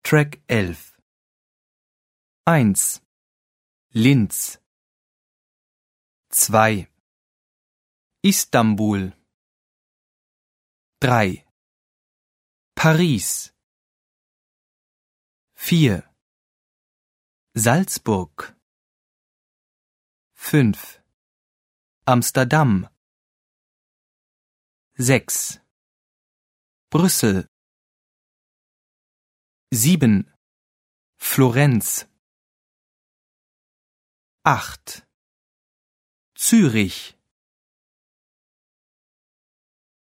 Track 11. 1. Linz. 2. Istanbul. 3. Paris. 4. Salzburg. 5. Amsterdam. 6. Brüssel. 7. Florenz. 8. Zürich.